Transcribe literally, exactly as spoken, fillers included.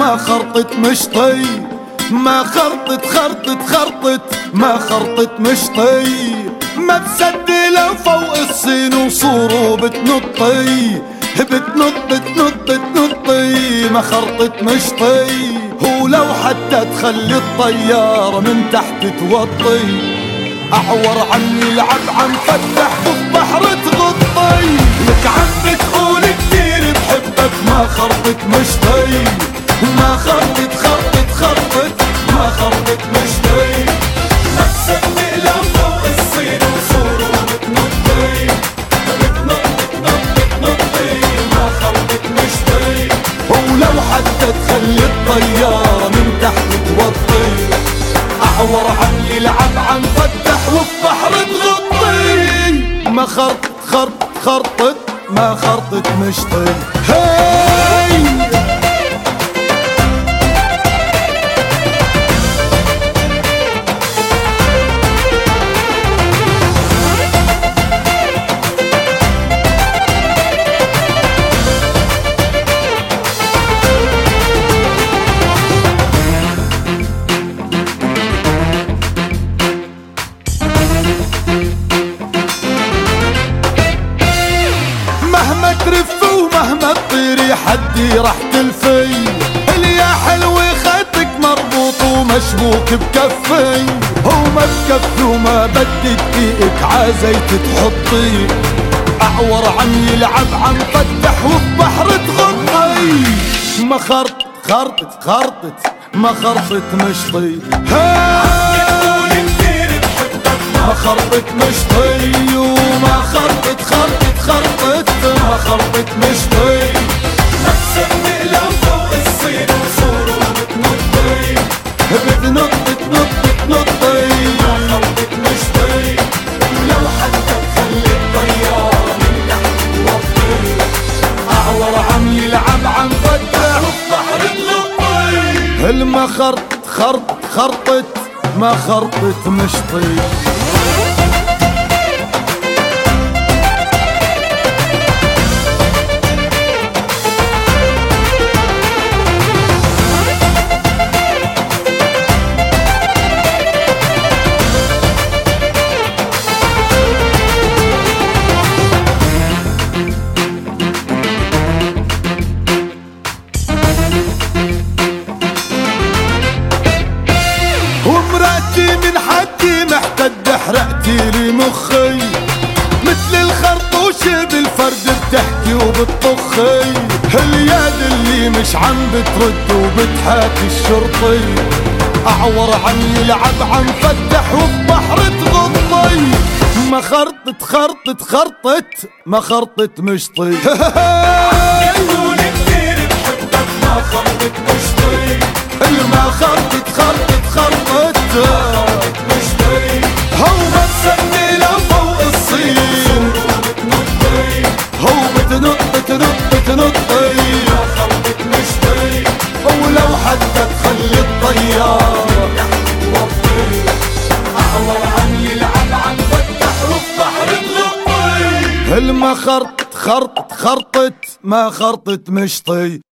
ما خرطت مشطي، ما خرطت خرطت خرطت ما خرطت مشطي، ما بسدلة فوق الصين وصورو بتنطي، بتنط بتنط بتنطي ما خرطت مشطي، ولو حتى تخلي الطيارة من تحت توطي، أعور عم يلعب عم فتح بالبحر تغطي، لك عم بتقول كتير بحبك ما خرطت مشطي، ما خرطت خرطت خرطت ما خرطت مشطي، ما تسمي لو فوق الصين وصورو بتنطي، بتنط بتنط بتنطي ما خرطت مشطي، ولو حتى تخلي الطيارة من تحت توطي، أعور عم يلعب عم فتح وبحر تغطي، ما خرطت خرطت خرطت ما خرطت مشطي. هاي مهما ترف ومهما تطيري حدي راح تلفي، اللي يا حلوة خدك مربوط ومشبوك بكفي، وما بكفي وما بدك دقيقك عزيت تحطي، أعور عم يلعب عم فتح وبحر تغطي، ما خرط خرطت خرطت ما خرطت مشطي. هاي ما خرطت مشطي وما خرطت خرطت خرطت ما خرطت مشطي، ما تسمي لو فوق الصين وصورو بتنطي، بتنط بتنط بتنطي ما خرطت مشطي، ولو حتى تخلي الطيارة من تحت توطي، أعور عم يلعب عم فتح وبحر تغطي، الما خرط خرط خرطت ما خرطت مشطي. ومراتي من حدي محتد حرقتي لي مخي، مثل الخرطوشة بالفرد بتحكي وبتطخي، اليد اللي مش عم بترد وبتحاكي الشرطي، أعور عم يلعب عم فتح وبحر تغطي، ما خرطت خرطت خرطت ما خرطت مشطي. بتقول كتير بحبك ما خرطت مشطي، ما خرطت خرطت خرطت مشطي، هو ما تسمي لو فوق الصين هو بتنط بتنط بتنطي ما خرطت مشطي، ولو حتى تخلي الطيارة توطي، أعور عم يلعب عم فتح وبحر تغطي، الما خرطت خرطت خرطت ما خرطت مشطي.